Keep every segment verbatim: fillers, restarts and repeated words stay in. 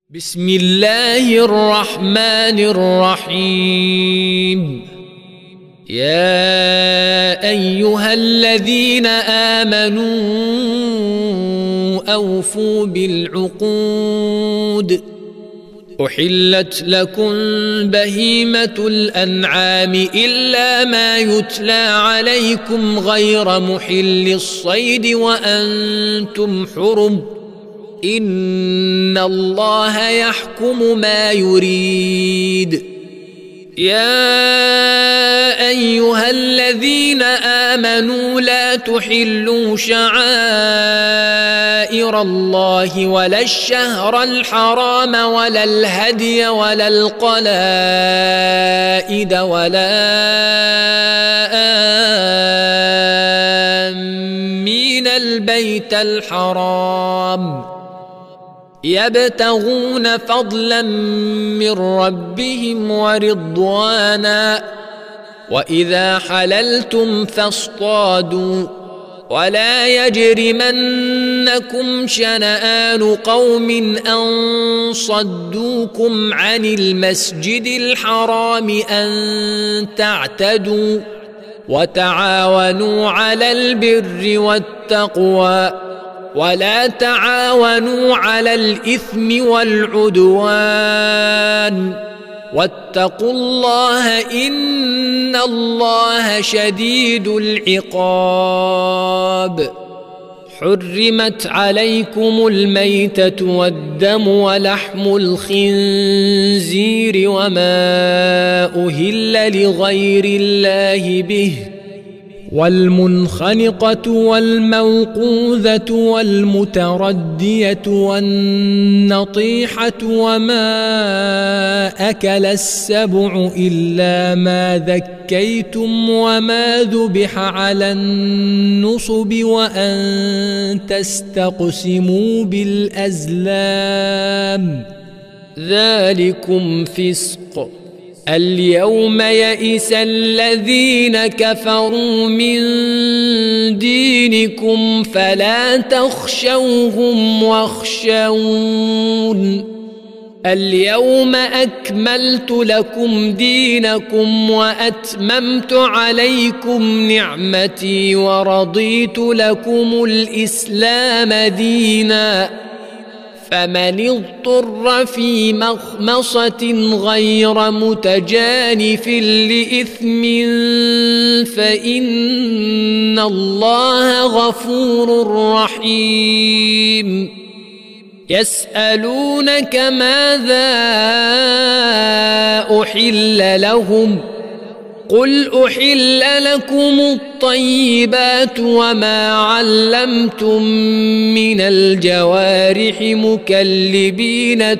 بسم الله الرحمن الرحيم. يا أيها الذين آمنوا أوفوا بالعقود. أحلت لكم بهيمة الأنعام إلا ما يتلى عليكم غير محل الصيد وأنتم حرم. إن الله يحكم ما يريد. يا أيها الذين آمنوا لا تحلوا شعائر الله ولا الشهر الحرام ولا الهدي ولا القلائد ولا آمين البيت الحرام يبتغون فضلا من ربهم ورضوانا. وإذا حللتم فاصطادوا ولا يجرمنكم شنآن قوم أن صدوكم عن المسجد الحرام أن تعتدوا. وتعاونوا على البر والتقوى ولا تعاونوا على الإثم والعدوان. واتقوا الله إن الله شديد العقاب. حرمت عليكم الميتة والدم ولحم الخنزير وما أهل لغير الله به والمنخنقة والموقوذة والمتردية والنطيحة وما أكل السبع إلا ما ذكيتم وما ذبح على النصب وأن تستقسموا بالأزلام ذلكم فسق. اليوم يئس الذين كفروا من دينكم فلا تخشوهم واخشون. اليوم أكملت لكم دينكم وأتممت عليكم نعمتي ورضيت لكم الإسلام دينا. فمن اضطر في مخمصة غير متجانف لإثم فإن الله غفور رحيم. يسألونك ماذا أحل لهم قل أحل لكم الطيبات وما علمتم من الجوارح مكلبين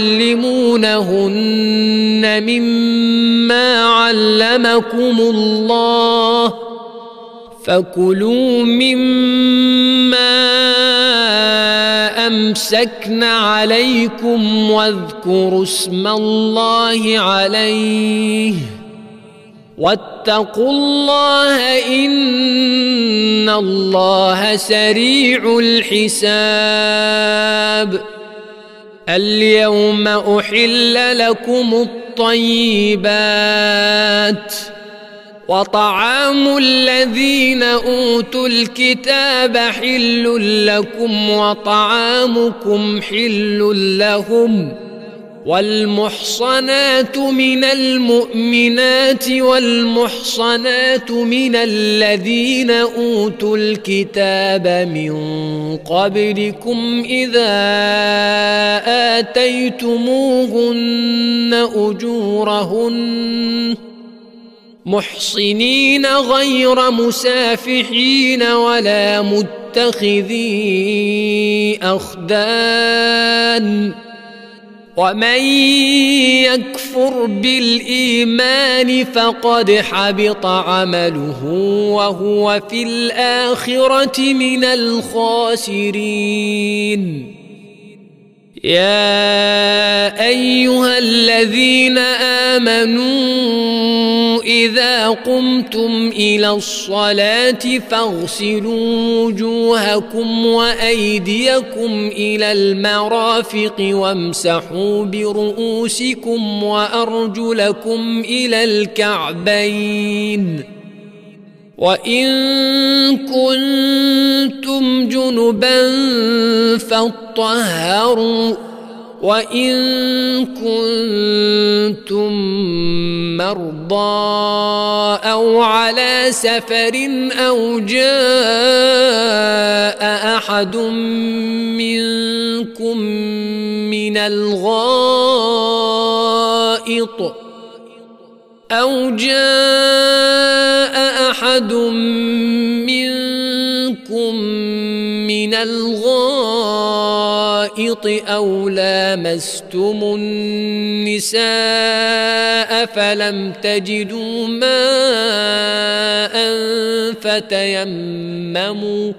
تعلمونهن مما علمكم الله فكلوا مما أمسكن عليكم واذكروا اسم الله عليه واتقوا الله إن الله سريع الحساب. اليوم أحل لكم الطيبات وطعام الذين أوتوا الكتاب حل لكم وطعامكم حل لهم. والمحصنات من المؤمنات والمحصنات من الذين أوتوا الكتاب من قبلكم إذا آتيتموهن أجورهن محصنين غير مسافحين ولا متخذي أخدان. ومن يكفر بالإيمان فقد حبط عمله وهو في الآخرة من الخاسرين. يا أيها الذين آمنوا إذا قمتم إلى الصلاة فاغسلوا وجوهكم وأيديكم إلى المرافق وامسحوا برؤوسكم وأرجلكم إلى الكعبين وإن كنتم جنبا فاطهروا وإن كنتم مرضى أو على سفر أو جاء أحد منكم من الغائط أو جاء أحد منكم من الغائط أو لامستم النساء فلم تجدوا ماء فتيمموا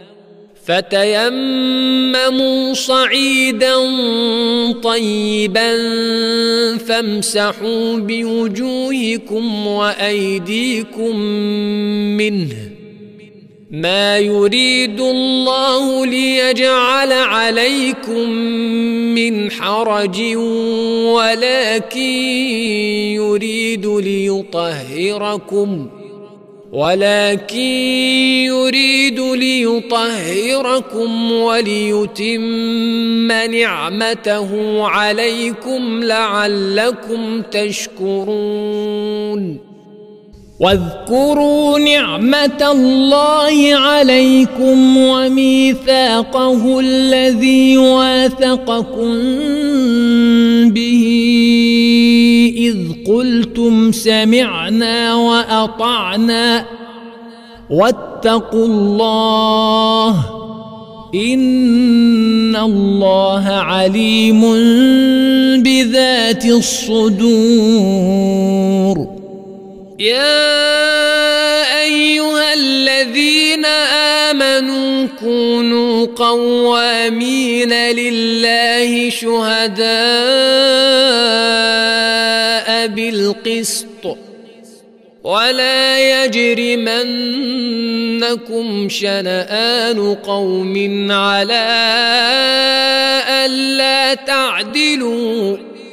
فتيمموا صعيدا طيبا فامسحوا بوجوهكم وأيديكم منه ما يريد الله ليجعل عليكم من حرج ولكن يريد ليطهركم ولكن يريد ليطهركم وليتم نعمته عليكم لعلكم تشكرون واذكروا نعمة الله عليكم وميثاقه الذي واثقكم به إذ قلتم سمعنا وأطعنا واتقوا الله إن الله عليم بذات الصدور يا أيها الذين آمنوا كونوا قوامين لله شهداء بالقسط ولا يجرمنكم شنآن قوم على ألا تعدلوا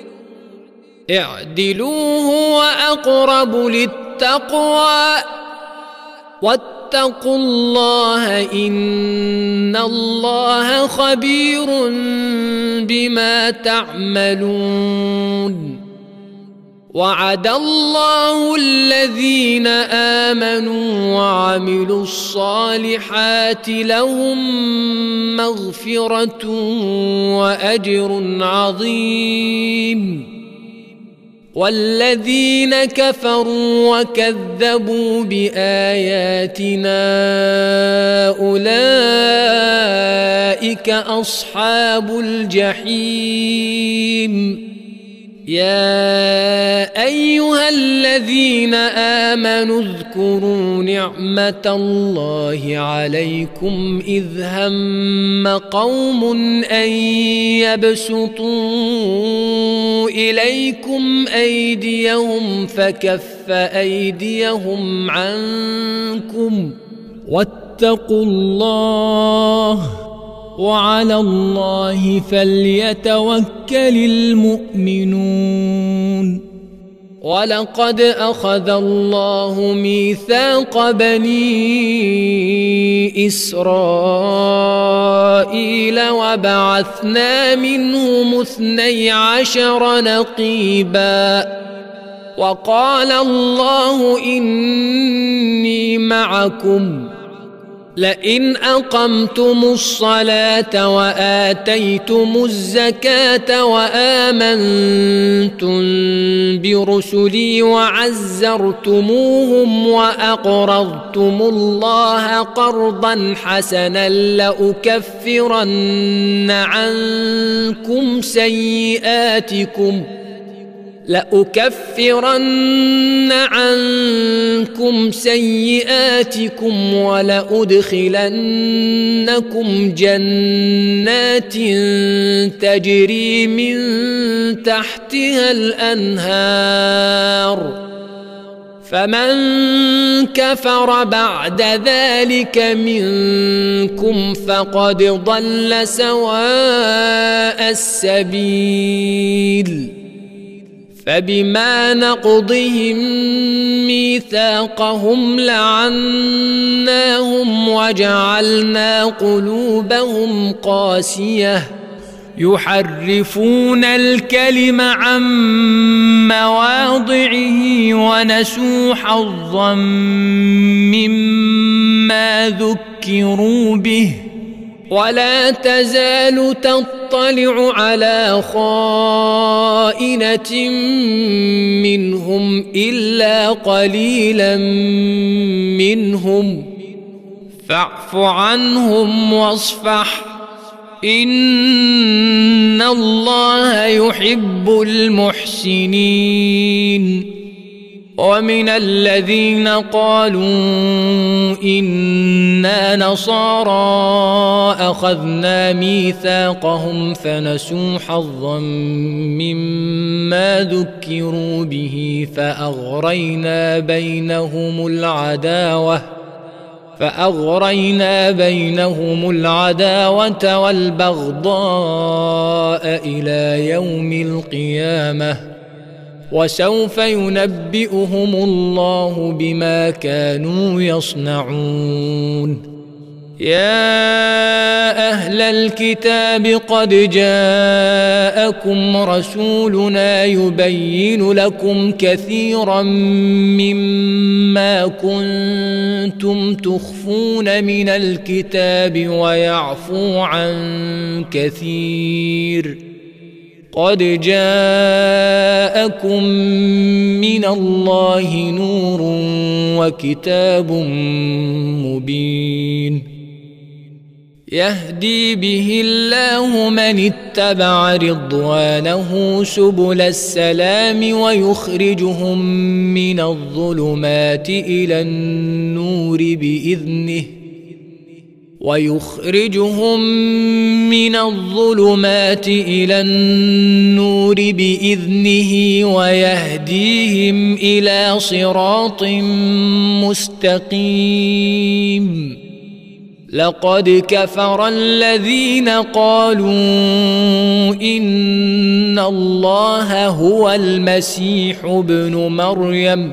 اعدلوا هو أقرب للتقوى واتقوا الله إن الله خبير بما تعملون وعد الله الذين آمنوا وعملوا الصالحات لهم مغفرة وأجر عظيم والذين كفروا وكذبوا بآياتنا أولئك أصحاب الجحيم يا أيها الذين آمنوا اذكروا نعمة الله عليكم إذ هم قوم أن يبسطوا إليكم أيديهم فكف أيديهم عنكم واتقوا الله وعلى الله فليتوكل المؤمنون ولقد أخذ الله ميثاق بني إسرائيل وبعثنا منهم اثني عشر نقيبا وقال الله إني معكم لئن أقمتم الصلاة وآتيتم الزكاة وآمنتم برسلي وعزرتموهم وأقرضتم الله قرضا حسنا لأكفرن عنكم سيئاتكم لأكفرن عنكم سيئاتكم ولأدخلنكم جنات تجري من تحتها الأنهار فمن كفر بعد ذلك منكم فقد ضل سواء السبيل فبما نقضهم ميثاقهم لعناهم وجعلنا قلوبهم قاسية يحرفون الكلم عن مواضعه ونسوا حظا مما ذكروا به ولا تزال تطلع على خائنة منهم إلا قليلا منهم فاعف عنهم واصفح إن الله يحب المحسنين ومن الذين قالوا إنا نصارى أخذنا ميثاقهم فنسوا حظا مما ذكروا به فأغرينا بينهم العداوة فأغرينا بينهم العداوة والبغضاء إلى يوم القيامة وسوف ينبئهم الله بما كانوا يصنعون يا أهل الكتاب قد جاءكم رسولنا يبين لكم كثيرا مما كنتم تخفون من الكتاب ويعفو عن كثير قد جاءكم من الله نور وكتاب مبين يهدي به الله من اتبع رضوانه سبل السلام ويخرجهم من الظلمات إلى النور بإذنه ويخرجهم من الظلمات إلى النور بإذنه ويهديهم إلى صراط مستقيم لقد كفر الذين قالوا إن الله هو المسيح ابن مريم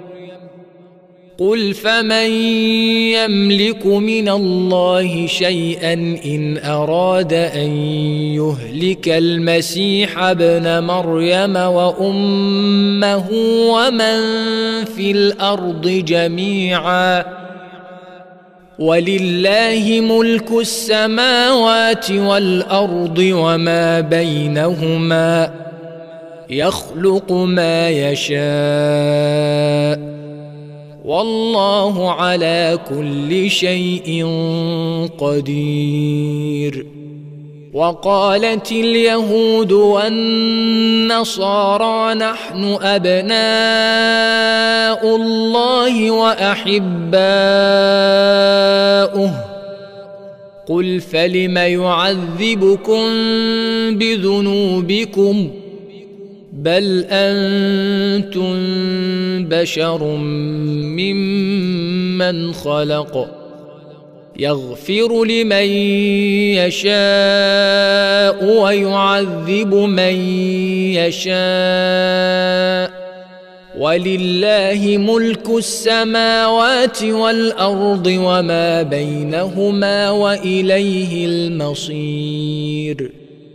قل فمن يملك من الله شيئا إن أراد أن يهلك المسيح ابن مريم وأمه ومن في الأرض جميعا ولله ملك السماوات والأرض وما بينهما يخلق ما يشاء والله على كل شيء قدير وقالت اليهود والنصارى نحن أبناء الله وأحباؤه قل فلم يعذبكم بذنوبكم بل أنتم بشر ممن خلق يغفر لمن يشاء ويعذب من يشاء ولله ملك السماوات والأرض وما بينهما وإليه المصير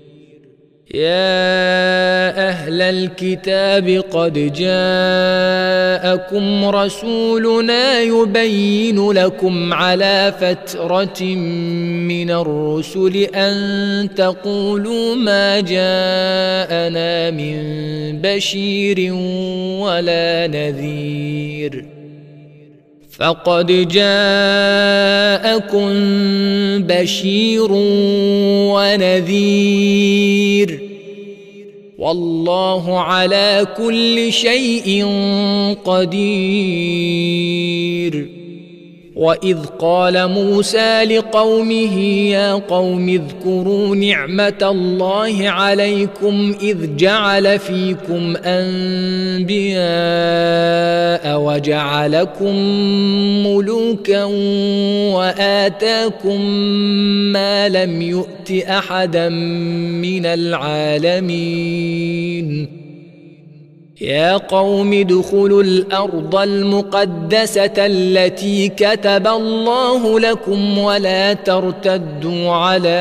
يا أهل الكتاب قد جاءكم رسولنا يبين لكم على فترة من الرسل أن تقولوا ما جاءنا من بشير ولا نذير فقد جاءكم بشير ونذير والله على كل شيء قدير. وإذ قال موسى لقومه يا قوم اذكروا نعمة الله عليكم إذ جعل فيكم أنبياء وجعلكم ملوكا وآتاكم ما لم يؤت أحدا من العالمين. يا قوم ادخلوا الأرض المقدسة التي كتب الله لكم ولا ترتدوا على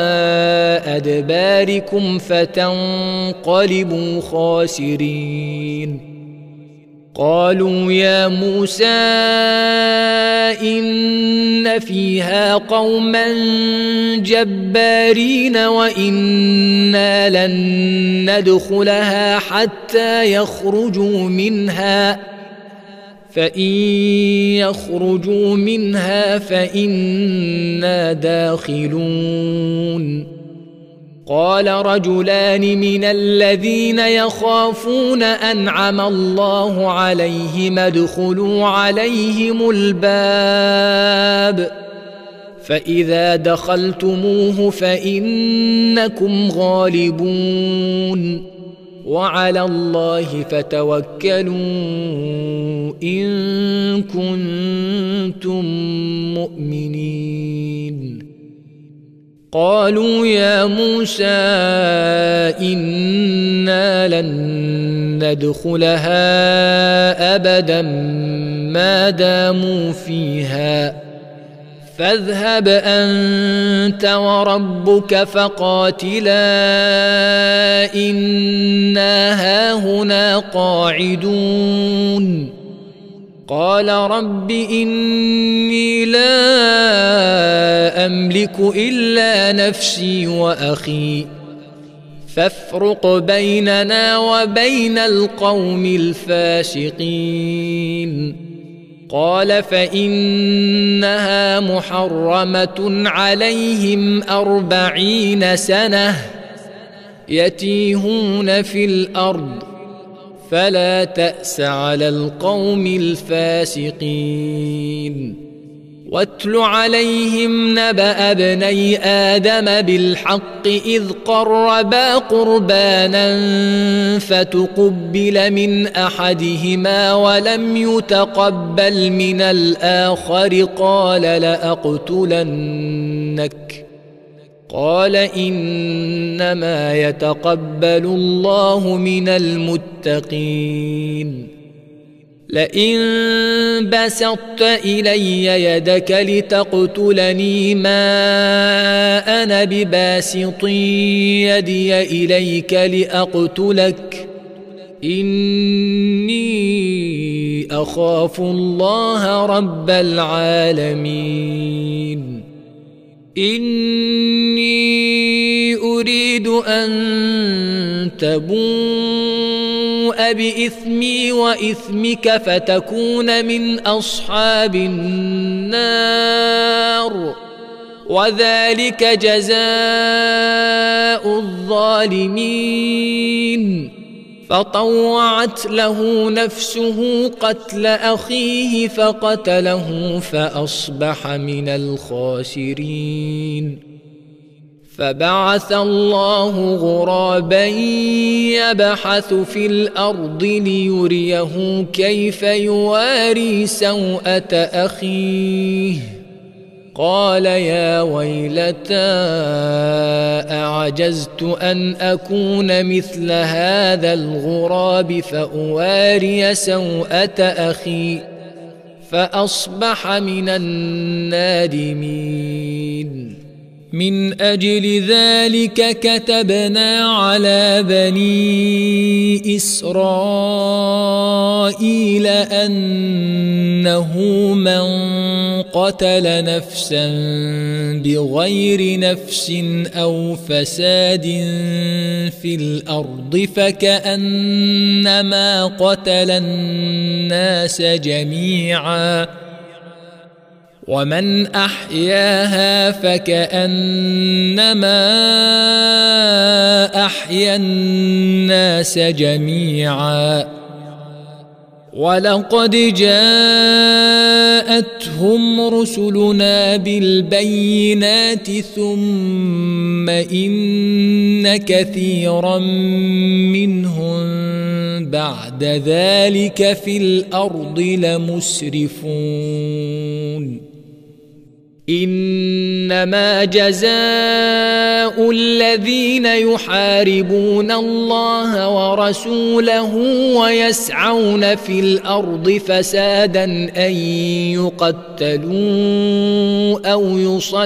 أدباركم فتنقلبوا خاسرين. قالوا يا موسى إن فيها قوما جبارين وإنا لن ندخلها حتى يخرجوا منها فإن يخرجوا منها فإنا داخلون. قال رجلان من الذين يخافون أنعم الله عليهم ادخلوا عليهم الباب فإذا دخلتموه فإنكم غالبون وعلى الله فتوكلوا إن كنتم مؤمنين. قالوا يا موسى إنا لن ندخلها أبدا ما داموا فيها فاذهب أنت وربك فقاتلا إنا هاهنا قاعدون. قال رب إني لا أملك إلا نفسي وأخي فافرق بيننا وبين القوم الفاسقين. قال فإنها محرمة عليهم أربعين سنة يتيهون في الأرض فلا تأس على القوم الفاسقين. واتل عليهم نبأ ابني آدم بالحق إذ قربا قربانا فتقبل من أحدهما ولم يتقبل من الآخر قال لأقتلنك قال إنما يتقبل الله من المتقين. لئن بسطت إلي يدك لتقتلني ما أنا بباسط يدي إليك لأقتلك إني أخاف الله رب العالمين. إني أريد أن تبوء بإثمي وإثمك فتكون من أصحاب النار وذلك جزاء الظالمين. فطوعت له نفسه قتل أخيه فقتله فأصبح من الخاسرين. فبعث الله غرابا يبحث في الأرض ليريه كيف يواري سوءة أخيه قال يا ويلتى أعجزت أن أكون مثل هذا الغراب فأواري سوءة أخي فأصبح من النادمين. من أجل ذلك كتبنا على بني إسرائيل أنه من قتل نفسا بغير نفس أو فساد في الأرض فكأنما قتل الناس جميعا ومن أحياها فكأنما أحيا الناس جميعا ولقد جاءتهم رسلنا بالبينات ثم إن كثيرا منهم بعد ذلك في الأرض لمسرفون إنما جزاء الذين يحاربون الله ورسوله ويسعون في الأرض فسادا أن يقتلوا أو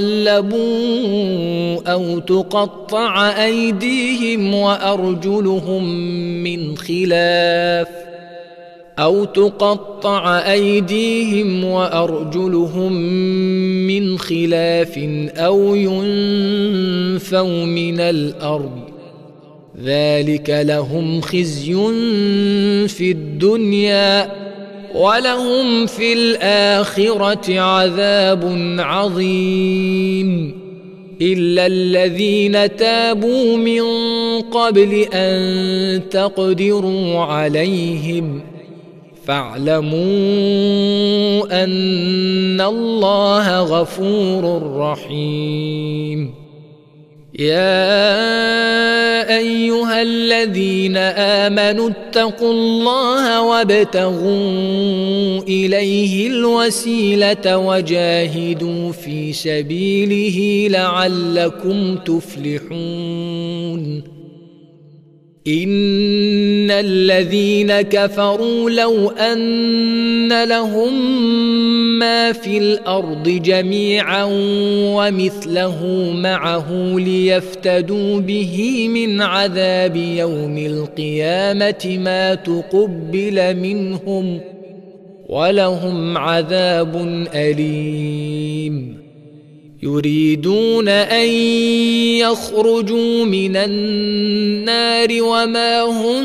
يصلبوا أو تقطع أيديهم وأرجلهم من خلاف أو تقطع أيديهم وأرجلهم من خلاف أو ينفوا من الأرض ذلك لهم خزي في الدنيا ولهم في الآخرة عذاب عظيم إلا الذين تابوا من قبل أن تقدروا عليهم فاعلموا أن الله غفور رحيم يا أيها الذين آمنوا اتقوا الله وابتغوا إليه الوسيلة وجاهدوا في سبيله لعلكم تفلحون إن الذين كفروا لو أن لهم ما في الأرض جميعا ومثله معه ليفتدوا به من عذاب يوم القيامة ما تقبل منهم ولهم عذاب أليم يريدون أن يخرجوا من النار وما هم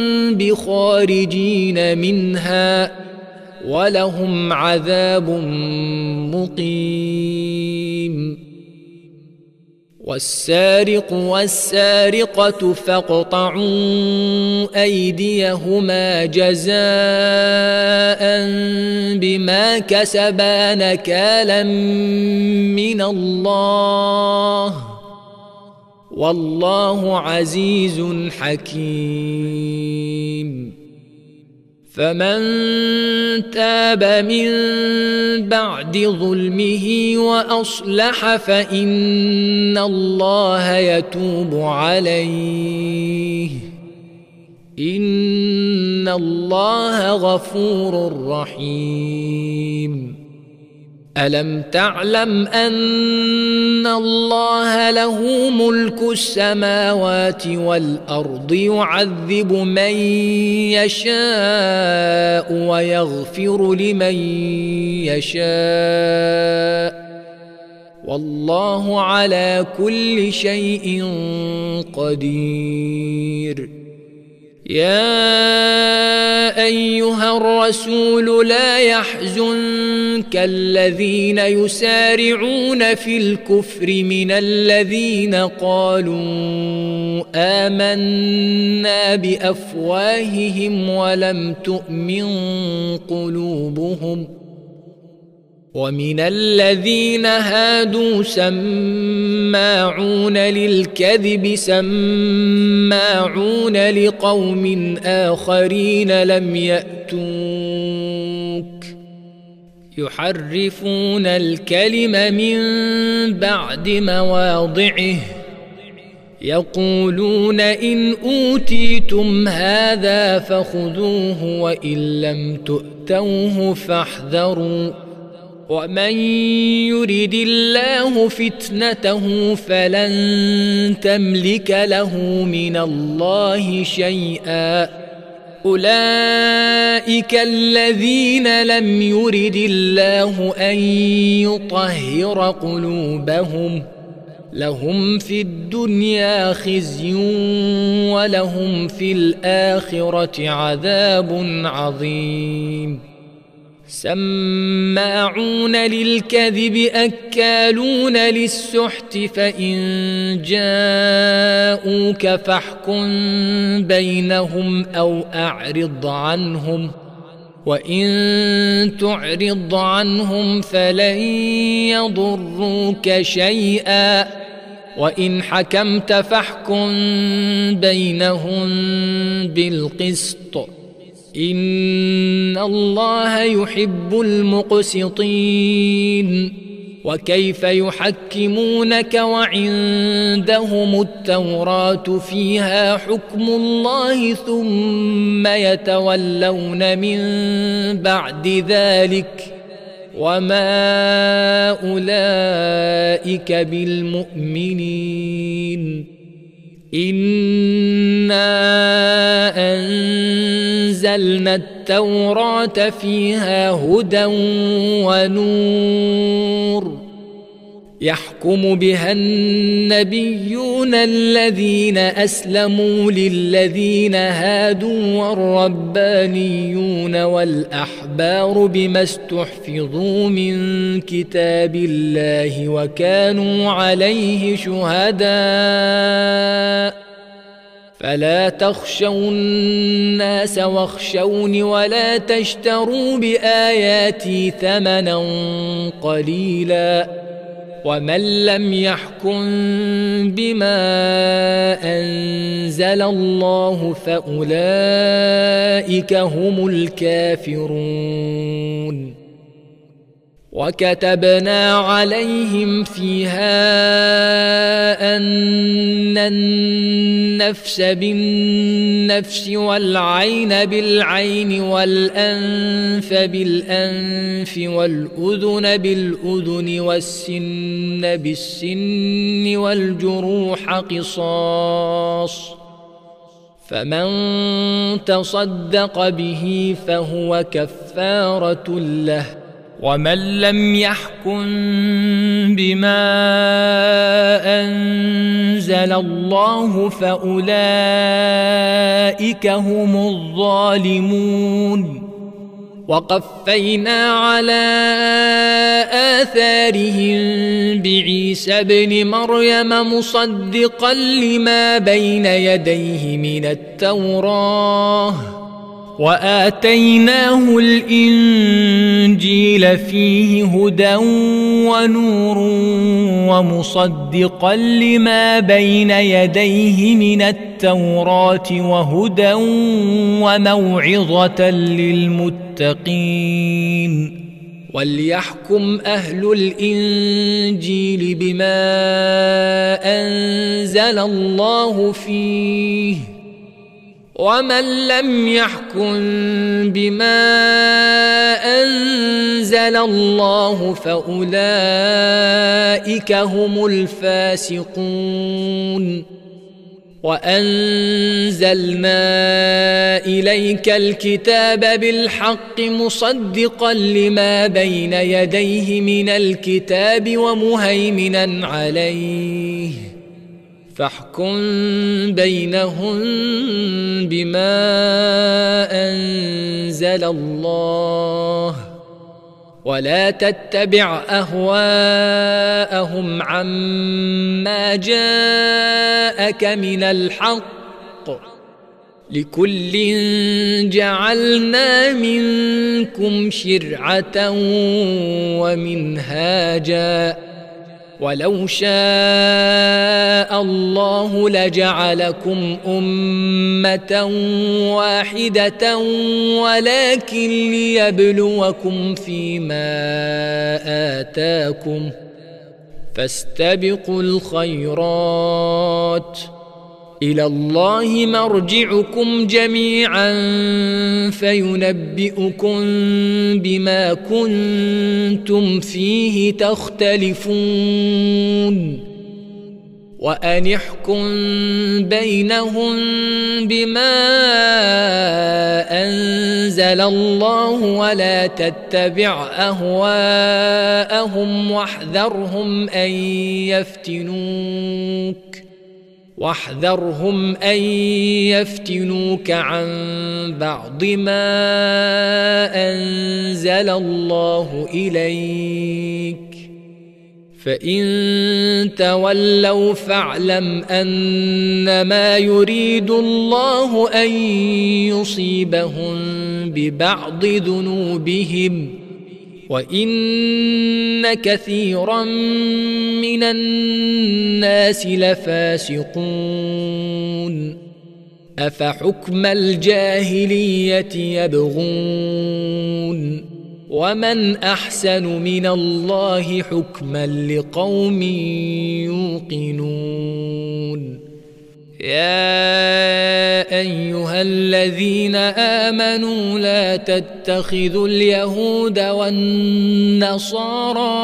بخارجين منها ولهم عذاب مقيم والسارق والسارقة فاقطعوا أيديهما جزاء بما كسبا نكالا من الله والله عزيز حكيم فمن تاب من بعد ظلمه وأصلح فإن الله يتوب عليه إن الله غفور رحيم ألم تعلم أن الله له ملك السماوات والأرض يعذب من يشاء ويغفر لمن يشاء والله على كل شيء قدير يا أيها الرسول لا يحزنك الذين يسارعون في الكفر من الذين قالوا آمنا بأفواههم ولم تؤمن قلوبهم ومن الذين هادوا سماعون للكذب سماعون لقوم آخرين لم يأتوك يحرفون الكلم من بعد مواضعه يقولون إن أوتيتم هذا فخذوه وإن لم تؤتوه فاحذروا ومن يرد الله فتنته فلن تملك له من الله شيئا أولئك الذين لم يرد الله أن يطهر قلوبهم لهم في الدنيا خزي ولهم في الآخرة عذاب عظيم سماعون للكذب أكالون للسحت فإن جاءوك فاحكم بينهم أو أعرض عنهم وإن تعرض عنهم فلن يضروك شيئا وإن حكمت فاحكم بينهم بالقسط إن الله يحب المقسطين. وكيف يحكمونك وعندهم التوراة فيها حكم الله ثم يتولون من بعد ذلك وما أولئك بالمؤمنين. إنا أنزلنا التوراة فيها هدى ونور يحكم بها النبيون الذين أسلموا للذين هادوا والربانيون والأحبار بما استحفظوا من كتاب الله وكانوا عليه شهداء فلا تخشوا الناس واخشوني ولا تشتروا بآياتي ثمنا قليلا ومن لم يحكم بما أنزل الله فأولئك هم الكافرون. وكتبنا عليهم فيها أن النفس بالنفس والعين بالعين والأنف بالأنف والأذن بالأذن والسن بالسن والجروح قصاص فمن تصدق به فهو كفارة له ومن لم يحكم بما أنزل الله فأولئك هم الظالمون. وقفينا على آثارهم بعيسى ابن مريم مصدقا لما بين يديه من التوراة وآتيناه الإنجيل فيه هدى ونور ومصدقا لما بين يديه من التوراة وهدى وموعظة للمتقين. وليحكم أهل الإنجيل بما أنزل الله فيه ومن لم يحكم بما أنزل الله فأولئك هم الفاسقون. وأنزلنا إليك الكتاب بالحق مصدقا لما بين يديه من الكتاب ومهيمنا عليه فاحكم بينهم بما أنزل الله ولا تتبع أهواءهم عما جاءك من الحق لكل جعلنا منكم شرعة ومنهاجا ولو شاء الله لجعلكم أمة واحدة ولكن ليبلوكم فيما آتاكم فاستبقوا الخيرات إلى الله مرجعكم جميعا فينبئكم بما كنتم فيه تختلفون. وأن احكم بينهم بما أنزل الله ولا تتبع أهواءهم واحذرهم أن يفتنوك واحذرهم أن يفتنوك عن بعض ما أنزل الله إليك فإن تولوا فاعلم أنما يريد الله أن يصيبهم ببعض ذنوبهم وإن كثيرا من الناس لفاسقون أفحكم الجاهلية يبغون ومن أحسن من الله حكما لقوم يوقنون يا أيها الذين آمنوا لا تتخذوا اليهود والنصارى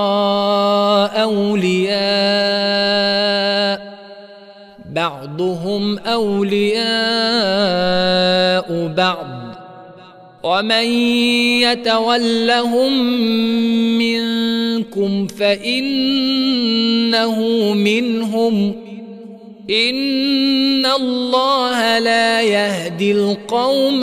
أولياء بعضهم أولياء بعض ومن يتولهم منكم فإنه منهم إن الله لا يهدي القوم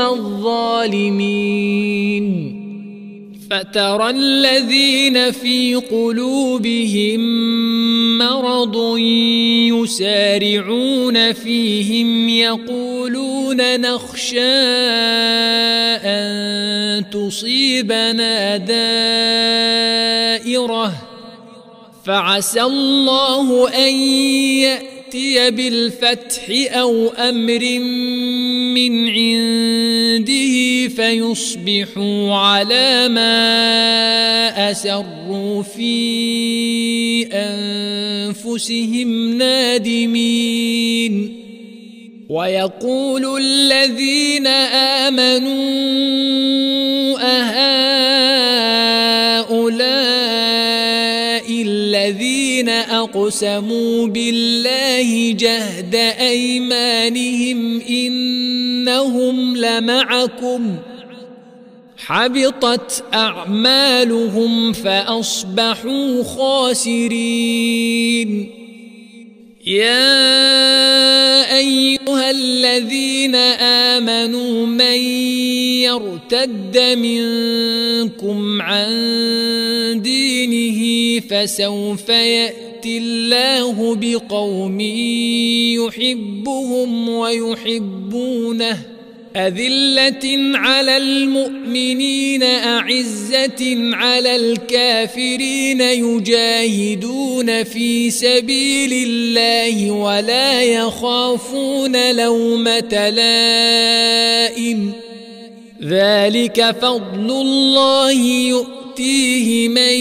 الظالمين فترى الذين في قلوبهم مرض يسارعون فيهم يقولون نخشى أن تصيبنا دائرة فعسى الله أن يأتي بالفتح أو أمر من عنده فيصبحوا على ما أسروا في أنفسهم نادمين ويقول الذين آمنوا أهؤلاء الذين أقسموا بالله جهد أيمانهم إنهم لمعكم حبطت أعمالهم فأصبحوا خاسرين يا أيها الذين آمنوا من يرتد منكم عن دينه فسوف يأتي الله بقوم يحبهم ويحبونه أذلة على المؤمنين أعزة على الكافرين يجاهدون في سبيل الله ولا يخافون لومة لائم ذلك فضل الله يؤتيه من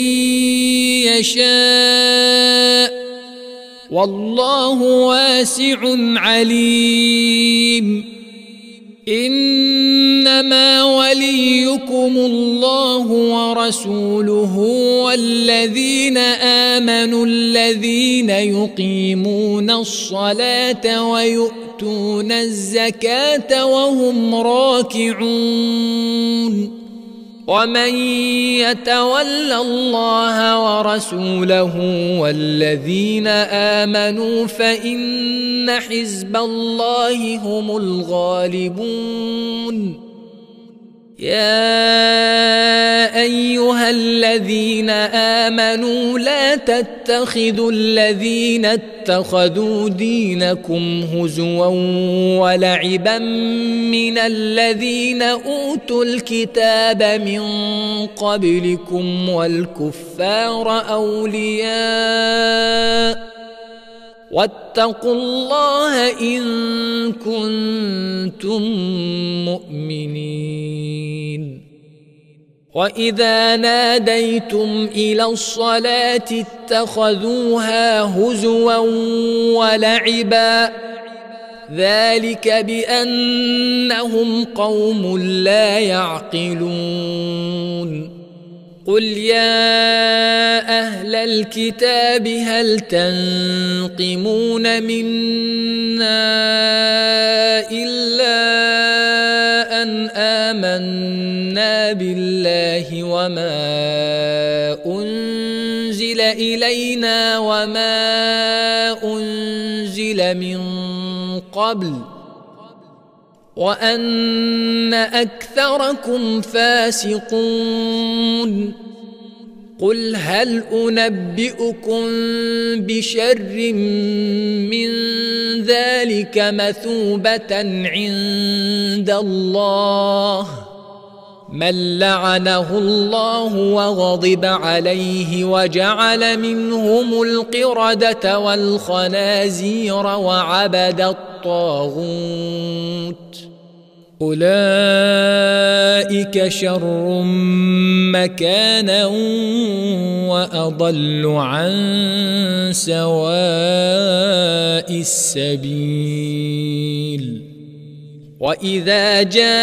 يشاء والله واسع عليم إنما وليكم الله ورسوله والذين آمنوا الذين يقيمون الصلاة ويؤتون الزكاة وهم راكعون ومن يتول الله ورسوله والذين آمنوا فإن حزب الله هم الغالبون يا أيها الذين آمنوا لا تتخذوا الذين اتخذوا دينكم هزوا ولعبا من الذين أوتوا الكتاب من قبلكم والكفار أولياء واتقوا الله إن كنتم مؤمنين وإذا ناديتم إلى الصلاة اتخذوها هزوا ولعبا ذلك بأنهم قوم لا يعقلون قل يا أهل الكتاب هل تنقمون منا إلا أن آمنا بالله وما أنزل إلينا وما أنزل من قبل وأن أكثركم فاسقون قل هل أنبئكم بشر من ذلك مثوبة عند الله من لعنه الله وغضب عليه وجعل منهم القردة والخنازير وعبد الطاغوت أولئك شر مكانا وأضل عن سواء السبيل وإذا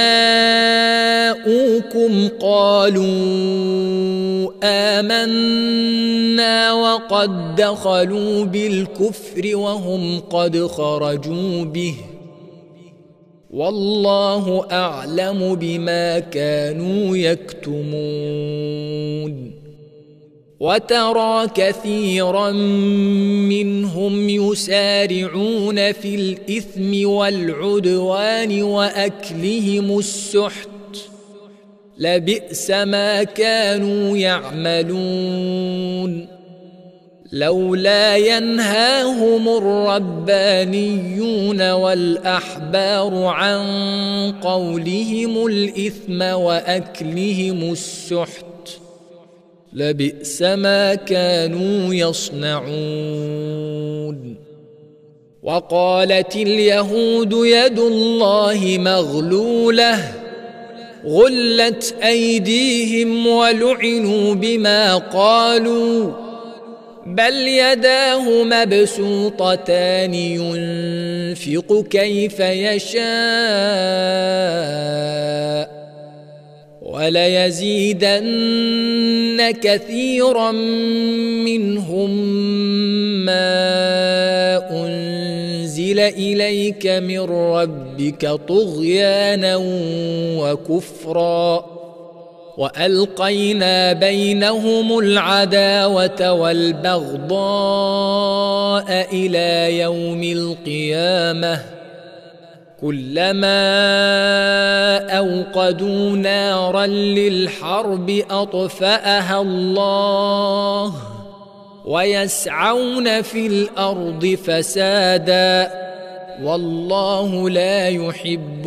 جاءوكم قالوا آمنا وقد دخلوا بالكفر وهم قد خرجوا به والله أعلم بما كانوا يكتمون وترى كثيرا منهم يسارعون في الإثم والعدوان وأكلهم السحت لبئس ما كانوا يعملون لولا ينهاهم الربانيون والأحبار عن قولهم الإثم وأكلهم السحت لبئس ما كانوا يصنعون وقالت اليهود يد الله مغلولة غلت أيديهم ولعنوا بما قالوا بل يداه مبسوطتان ينفق كيف يشاء وليزيدن كثيرا منهم ما أنزل إليك من ربك طغيانا وكفرا وألقينا بينهم العداوة والبغضاء إلى يوم القيامة كلما أوقدوا نارا للحرب أطفأها الله ويسعون في الأرض فسادا والله لا يحب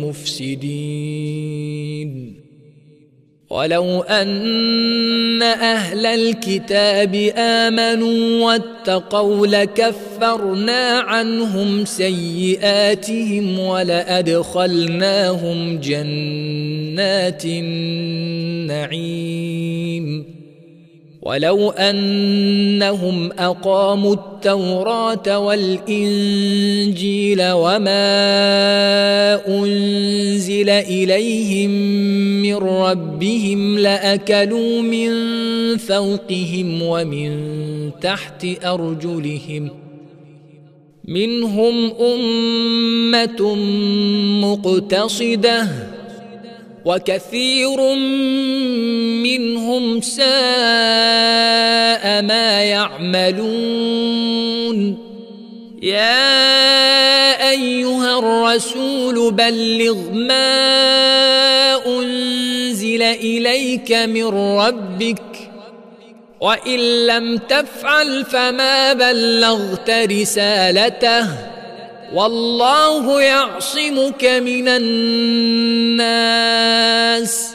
المفسدين ولو أن أهل الكتاب آمنوا واتقوا لكفرنا عنهم سيئاتهم ولأدخلناهم جنات النعيم ولو أنهم أقاموا التوراة والإنجيل وما أنزل إليهم من ربهم لأكلوا من فوقهم ومن تحت أرجلهم منهم أمة مقتصدة وكثير منهم ساء ما يعملون يا أيها الرسول بلغ ما أنزل إليك من ربك وإن لم تفعل فما بلغت رسالته والله يعصمك من الناس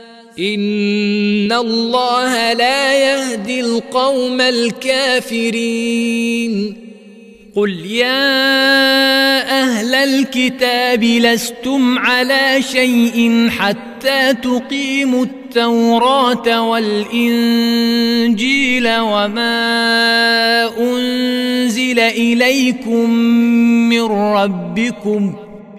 إن الله لا يهدي القوم الكافرين قل يا أهل الكتاب لستم على شيء حتى تقيموا التوراة والإنجيل وما أنزل إليكم من ربكم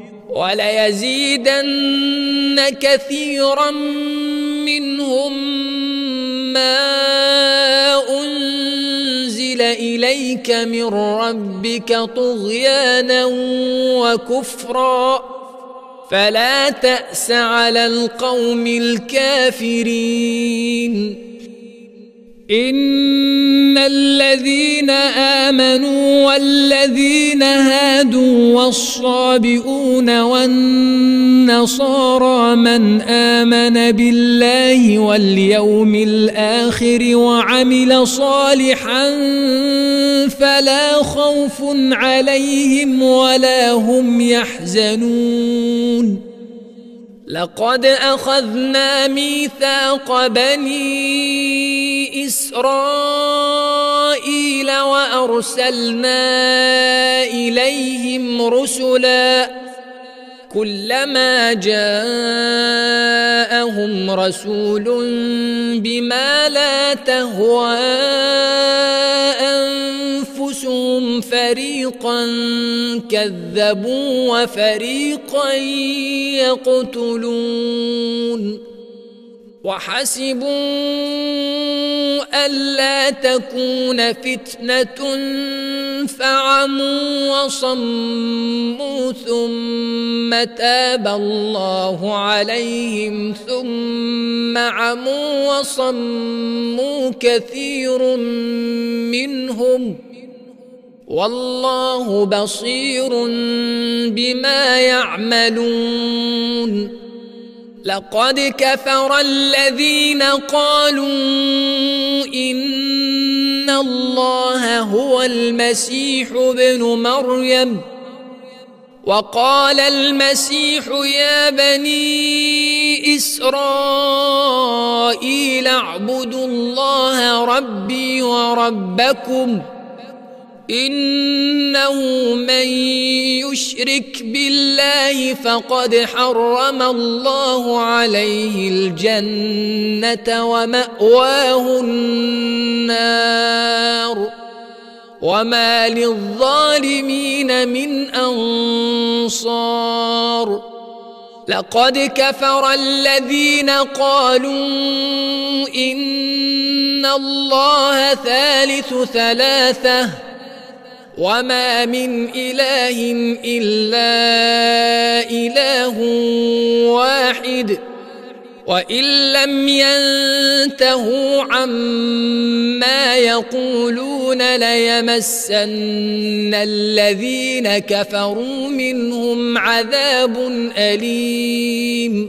وليزيدن كثيرا منهم ما أنزل إليك من ربك طغيانا وكفرا فلا تأس على القوم الكافرين إن الذين آمنوا والذين هادوا والصابئون والنصارى من آمن بالله واليوم الآخر وعمل صالحا فلا خوف عليهم ولا هم يحزنون لقد أخذنا ميثاق بني إسرائيل وأرسلنا إليهم رسلا كلما جاءهم رسول بما لا تهوى أنفسهم فريقا كذبوا وفريقا يقتلون وحسبوا ألا تكون فتنة فعموا وصموا ثم تاب الله عليهم ثم عموا وصموا كثير منهم والله بصير بما يعملون لقد كفر الذين قالوا إن الله هو المسيح ابن مريم وقال المسيح يا بني إسرائيل اعبدوا الله ربي وربكم إنه من يشرك بالله فقد حرم الله عليه الجنة ومأواه النار وما للظالمين من أنصار لقد كفر الذين قالوا إن الله ثالث ثلاثة وما من إله إلا إله واحد وإن لم ينتهوا عما يقولون ليمسن الذين كفروا منهم عذاب أليم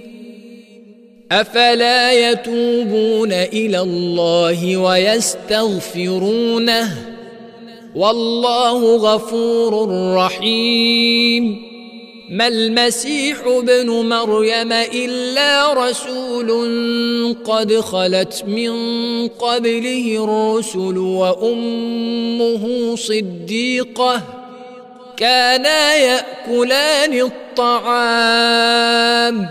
أفلا يتوبون إلى الله ويستغفرونه والله غفور رحيم ما المسيح ابن مريم إلا رسول قد خلت من قبله الرسل وأمه صديقة كانا يأكلان الطعام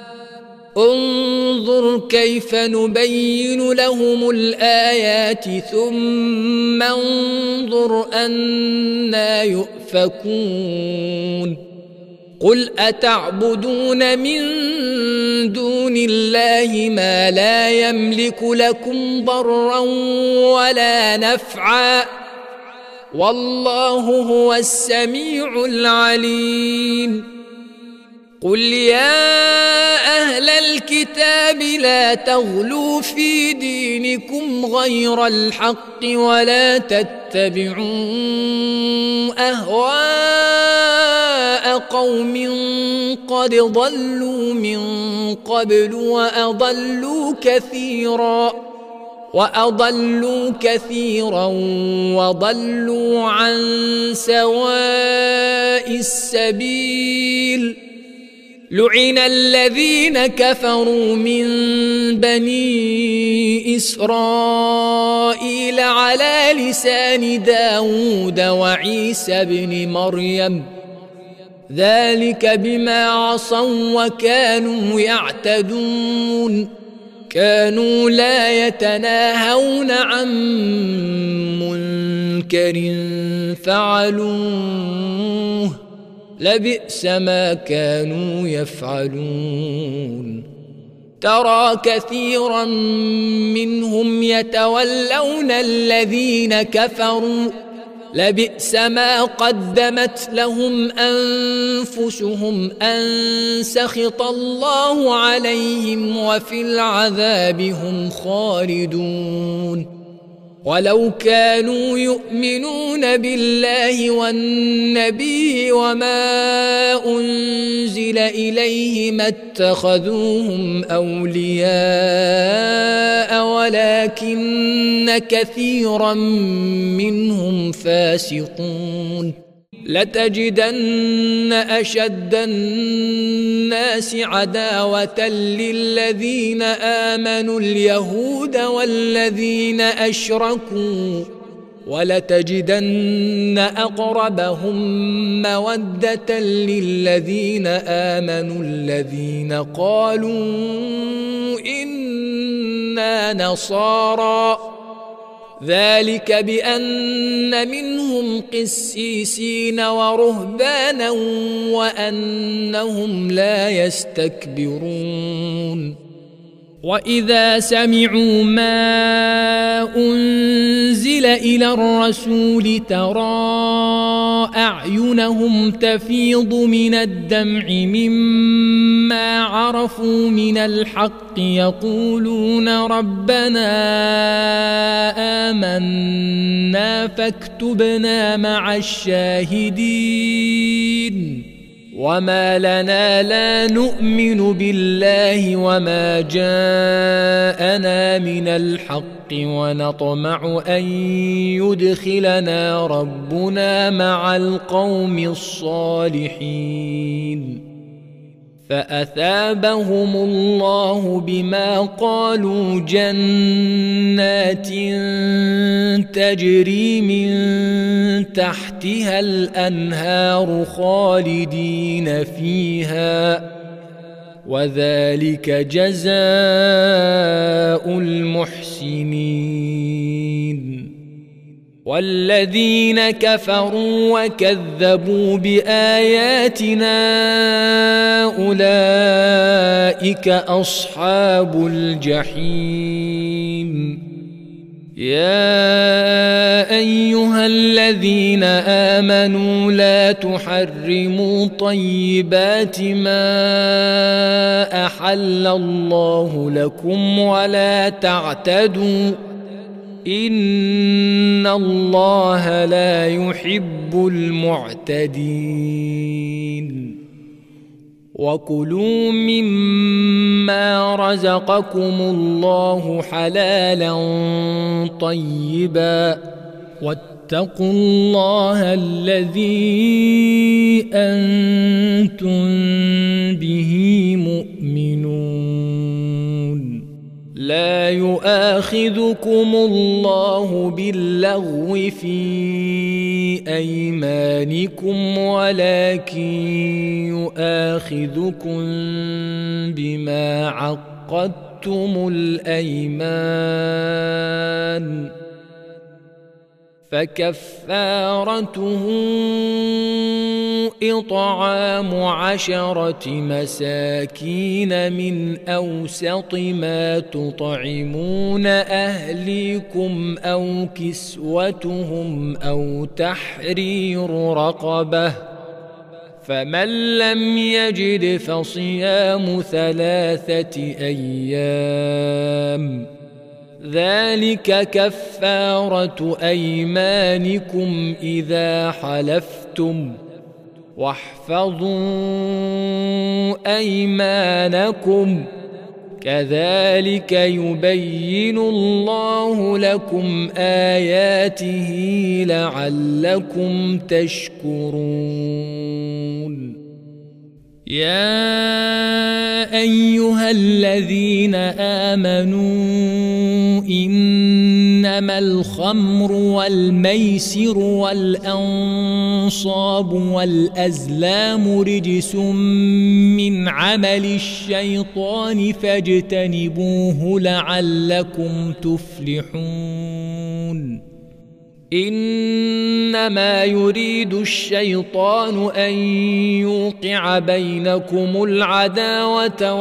انظر كيف نبين لهم الآيات ثم انظر أنى يؤفكون قل أتعبدون من دون الله ما لا يملك لكم ضرا ولا نفعا والله هو السميع العليم قل يا أهل الكتاب لا تغلوا في دينكم غير الحق ولا تتبعوا أهواء قوم قد ضلوا من قبل وأضلوا كثيرا وأضلوا كثيرا وضلوا عن سواء السبيل لعن الذين كفروا من بني إسرائيل على لسان داود وعيسى بن مريم ذلك بما عصوا وكانوا يعتدون كانوا لا يتناهون عن منكر فعلوه لبئس ما كانوا يفعلون ترى كثيرا منهم يتولون الذين كفروا لبئس ما قدمت لهم أنفسهم أن سخط الله عليهم وفي العذاب هم خالدون ولو كانوا يؤمنون بالله والنبي وما أنزل إليه ما اتخذوهم أولياء ولكن كثيرا منهم فاسقون. لتجدن أشد الناس عداوة للذين آمنوا اليهود والذين أشركوا ولتجدن أقربهم مودة للذين آمنوا الذين قالوا إنا نصارى ذلك بأن منهم قسيسين ورهبانا وأنهم لا يستكبرون. وإذا سمعوا ما أنزل إلى الرسول ترى أعينهم تفيض من الدمع مما عرفوا من الحق يقولون ربنا آمنا فاكتبنا مع الشاهدين. وما لنا لا نؤمن بالله وما جاءنا من الحق ونطمع أن يدخلنا ربنا مع القوم الصالحين. فأثابهم الله بما قالوا جنات تجري من تحتها الأنهار خالدين فيها وذلك جزاء المحسنين. والذين كفروا وكذبوا بآياتنا أولئك أصحاب الجحيم. يا أيها الذين آمنوا لا تحرموا طيبات ما أحل الله لكم ولا تعتدوا إن الله لا يحب المعتدين. وكلوا مما رزقكم الله حلالا طيبا واتقوا الله الذي أنتم به مؤمنون. لا يؤاخذكم الله باللغو في أيمانكم ولكن يؤاخذكم بما عقدتم الأيمان فكفارته إطعام عشرة مساكين من أوسط ما تطعمون أهليكم أو كسوتهم أو تحرير رقبة فمن لم يجد فصيام ثلاثة أيام ذلك كفارة أيمانكم إذا حلفتم واحفظوا أيمانكم كذلك يبين الله لكم آياته لعلكم تشكرون. يا أيها الذين آمنوا إنما الخمر والميسر والأنصاب والأزلام رجس من عمل الشيطان فاجتنبوه لعلكم تفلحون. إنما يريد الشيطان أن يوقع بينكم العداوة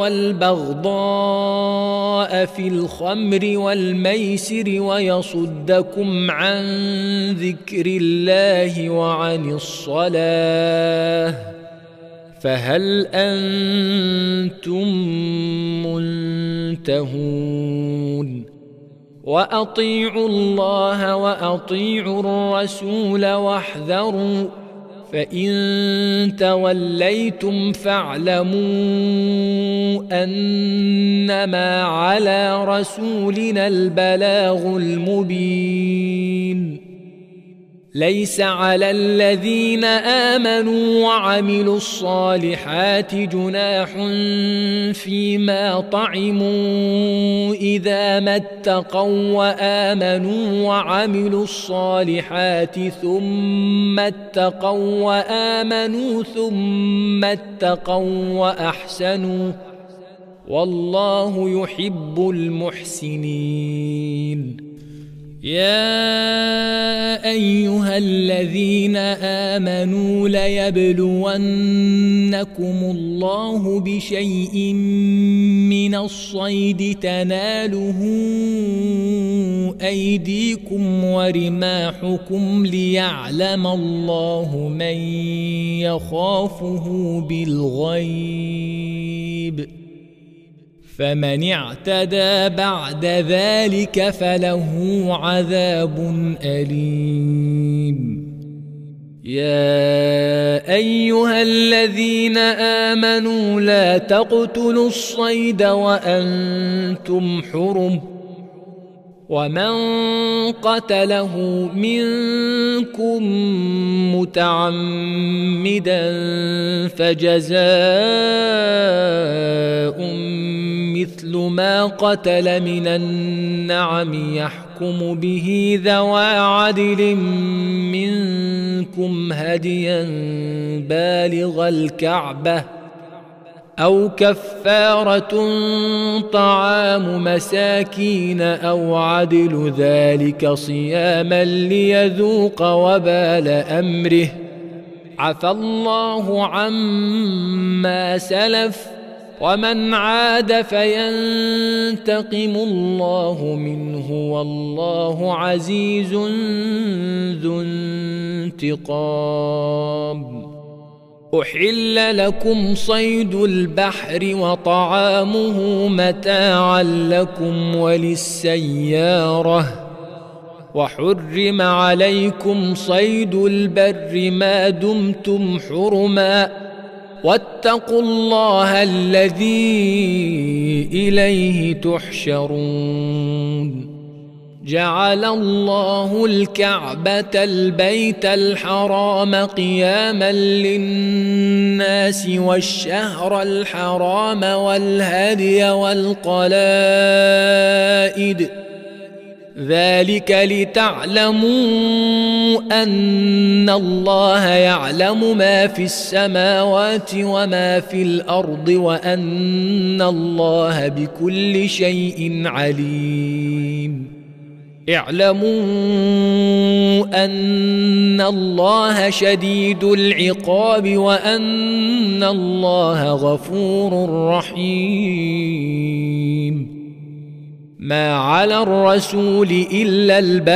والبغضاء في الخمر والميسر ويصدكم عن ذكر الله وعن الصلاة فهل أنتم منتهون؟ وأطيعوا الله وأطيعوا الرسول واحذروا فإن توليتم فاعلموا أنما على رسولنا البلاغ المبين. ليس على الذين آمنوا وعملوا الصالحات جناح فيما طعموا إذا ما اتقوا وآمنوا وعملوا الصالحات ثم اتقوا وآمنوا ثم اتقوا وأحسنوا والله يحب المحسنين. يا أيها الذين آمنوا ليبلونكم الله بشيء من الصيد تناله أيديكم ورماحكم ليعلم الله من يخافه بالغيب فمن اعتدى بعد ذلك فله عذاب أليم. يا أيها الذين آمنوا لا تقتلوا الصيد وأنتم حرم ومن قتله منكم متعمدا فجزاء مثل ما قتل من النعم يحكم به ذوى عدل منكم هديا بالغ الكعبة أو كفارة طعام مساكين أو عدل ذلك صياما ليذوق وبال أمره عفى الله عما سلف ومن عاد فينتقم الله منه والله عزيز ذو انتقام. أحل لكم صيد البحر وطعامه متاعا لكم وللسيارة وحرم عليكم صيد البر ما دمتم حرما واتقوا الله الذي إليه تحشرون. جعل الله الكعبة البيت الحرام قياما للناس والشهر الحرام والهدي والقلائد ذلك لتعلموا أن الله يعلم ما في السماوات وما في الأرض وأن الله بكل شيء عليم. اعلموا أن الله شديد العقاب وأن الله غفور رحيم. ما على الرسول إلا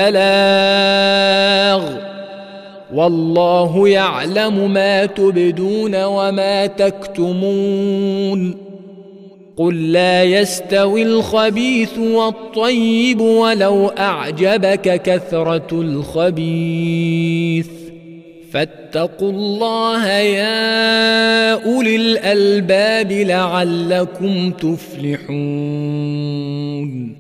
البلاغ والله يعلم ما تبدون وما تكتمون. قل لا يستوي الخبيث والطيب ولو أعجبك كثرة الخبيث فاتقوا الله يا أولي الألباب لعلكم تفلحون.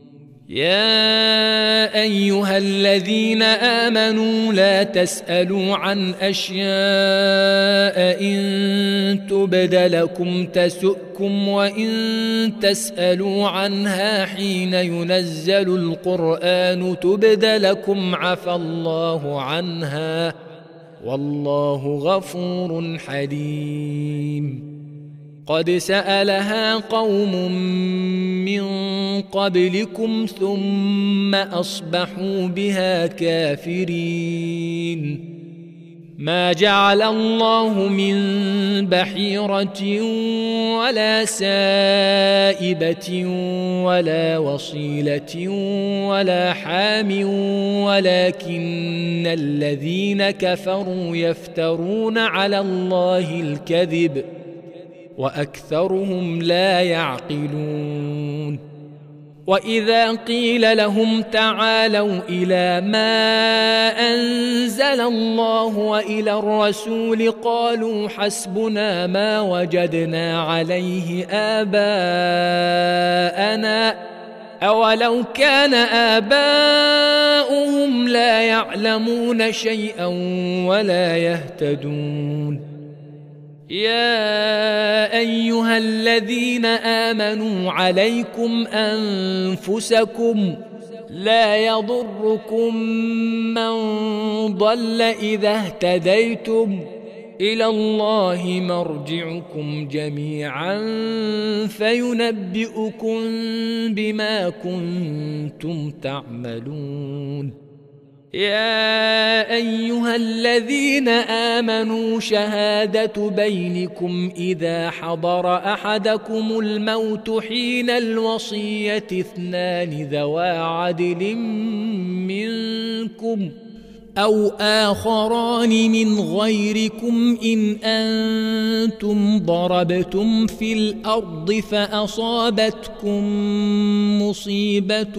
يا أيها الذين آمنوا لا تسألوا عن أشياء إن تبد لكم تسؤكم وإن تسألوا عنها حين ينزل القرآن تبد لكم عفى الله عنها والله غفور حليم. قد سألها قوم من قبلكم ثم أصبحوا بها كافرين. ما جعل الله من بحيرة ولا سائبة ولا وصيلة ولا حام ولكن الذين كفروا يفترون على الله الكذب وأكثرهم لا يعقلون. وإذا قيل لهم تعالوا إلى ما أنزل الله وإلى الرسول قالوا حسبنا ما وجدنا عليه آباءنا أولو كان آباؤهم لا يعلمون شيئا ولا يهتدون يا أيها الذين آمنوا عليكم أنفسكم لا يضركم من ضل إذا اهتديتم إلى الله مرجعكم جميعا فينبئكم بما كنتم تعملون يا أيها الذين آمنوا شهادة بينكم إذا حضر أحدكم الموت حين الوصية اثنان ذوى عدل منكم أو آخران من غيركم إن أنتم ضربتم في الأرض فأصابتكم مصيبة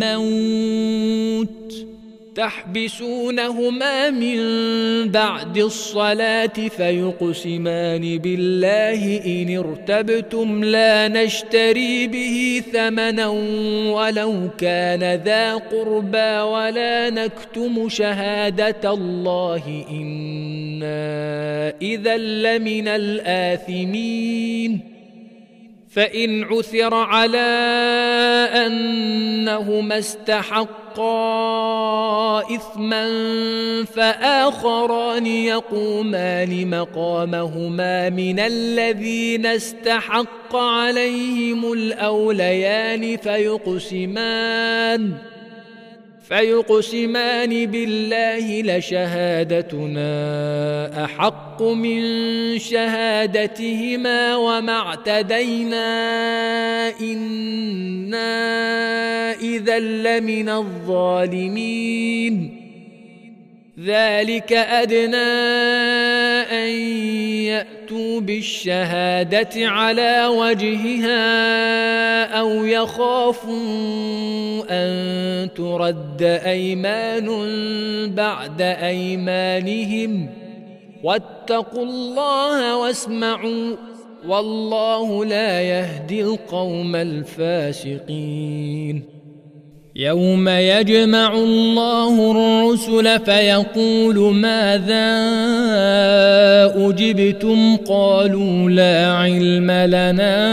الموت تحبسونهما من بعد الصلاة فيقسمان بالله إن ارتبتم لا نشتري به ثمنا ولو كان ذا قربى ولا نكتم شهادة الله إنا إذا لمن الآثمين فإن عثر على أنهما استحقا إثما فآخران يقومان مقامهما من الذين استحق عليهم الأوليان فيقسمان فيقسمان بالله لشهادتنا أحق من شهادتهما وما اعتدينا إنا إذا لمن الظالمين ذلك أدنى أن يأتوا بالشهادة على وجهها أو يخافوا أن ترد أيمان بعد أيمانهم واتقوا الله واسمعوا والله لا يهدي القوم الفاسقين يوم يجمع الله الرسل فيقول ماذا أجبتم قالوا لا علم لنا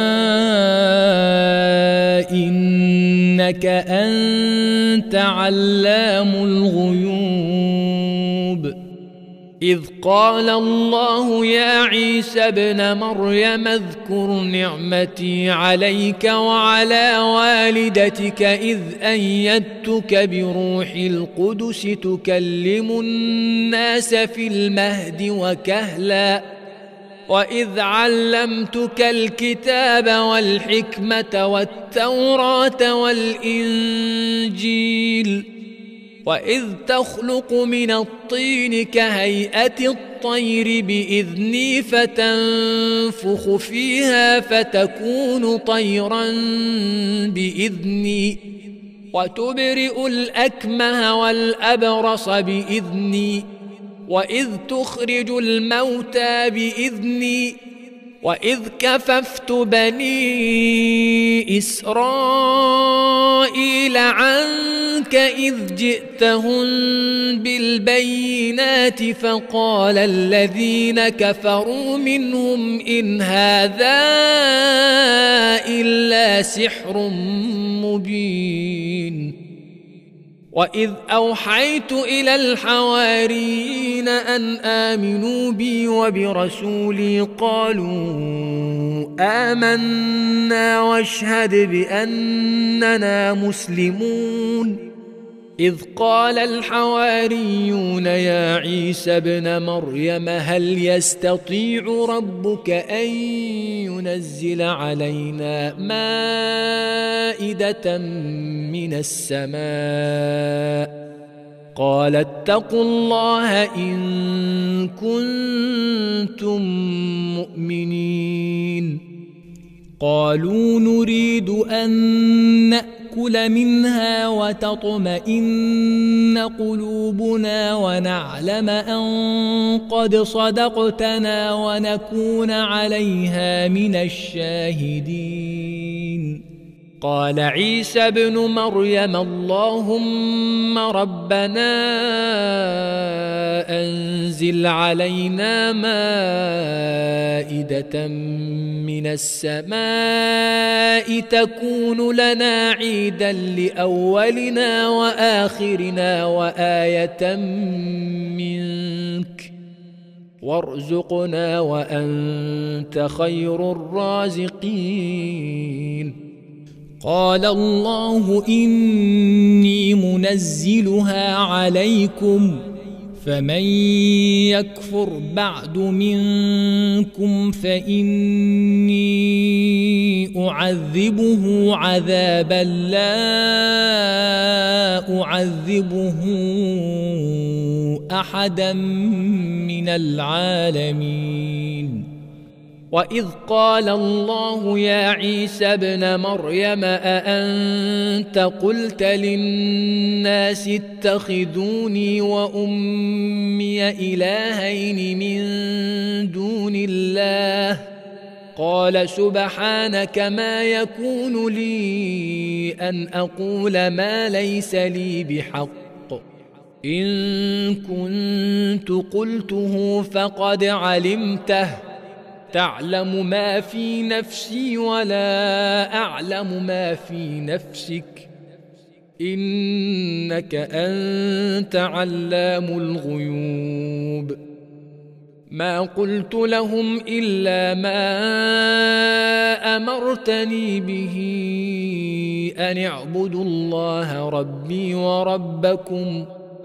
إنك أنت علام الغيوب إذ قال الله يا عيسى ابن مريم اذكر نعمتي عليك وعلى والدتك إذ أيدتك بروح القدس تكلم الناس في المهد وكهلا وإذ علمتك الكتاب والحكمة والتوراة والإنجيل وإذ تخلق من الطين كهيئة الطير بإذني فتنفخ فيها فتكون طيرا بإذني وتبرئ الأكمه والأبرص بإذني وإذ تخرج الموتى بإذني وإذ كففت بني إسرائيل عنك إذ جئتهم بالبينات فقال الذين كفروا منهم إن هذا إلا سحر مبين وإذ أوحيت إلى الحواريين أن آمنوا بي وبرسولي قالوا آمنا واشهد بأننا مسلمون إذ قال الحواريون يا عيسى ابن مريم هل يستطيع ربك أن ينزل علينا مائدة من السماء قال اتقوا الله إن كنتم مؤمنين قالوا نريد أن نأكل منها وتطمئن قلوبنا ونعلم أن قد صدقتنا ونكون عليها من الشاهدين. قال عيسى ابن مريم اللهم ربنا أنزل علينا مائدة من السماء تكون لنا عيدا لأولنا وآخرنا وآية منك وارزقنا وأنت خير الرازقين. قال الله إني منزلها عليكم فمن يكفر بعد منكم فإني أعذبه عذابا لا أعذبه أحدا من العالمين. وإذ قال الله يا عيسى ابن مريم أأنت قلت للناس اتخذوني وأمي إلهين من دون الله قال سبحانك ما يكون لي أن أقول ما ليس لي بحق إن كنت قلته فقد علمته تعلم ما في نفسي ولا أعلم ما في نفسك إنك أنت علام الغيوب. ما قلت لهم إلا ما أمرتني به أن اعبدوا الله ربي وربكم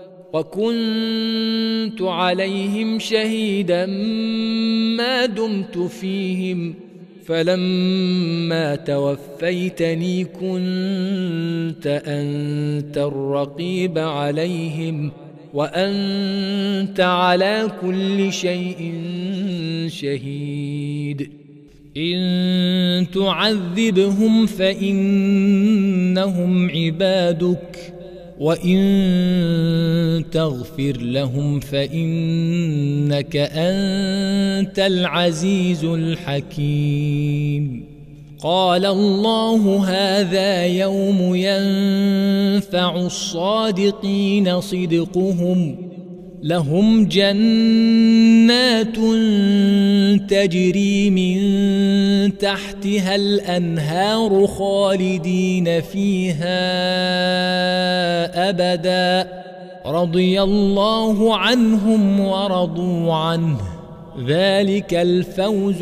وكنت عليهم شهيدا ما دمت فيهم فلما توفيتني كنت أنت الرقيب عليهم وأنت على كل شيء شهيد. إن تعذبهم فإنهم عبادك وإن تغفر لهم فإنك أنت العزيز الحكيم. قال الله هذا يوم ينفع الصادقين صدقهم لهم جنات تجري من تحتها الأنهار خالدين فيها أبدا رضي الله عنهم ورضوا عنه ذلك الفوز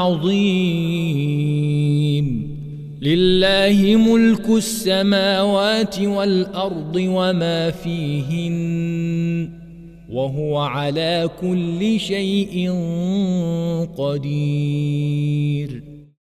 العظيم. لله ملك السماوات والأرض وما فيهن وهو على كل شيء قدير.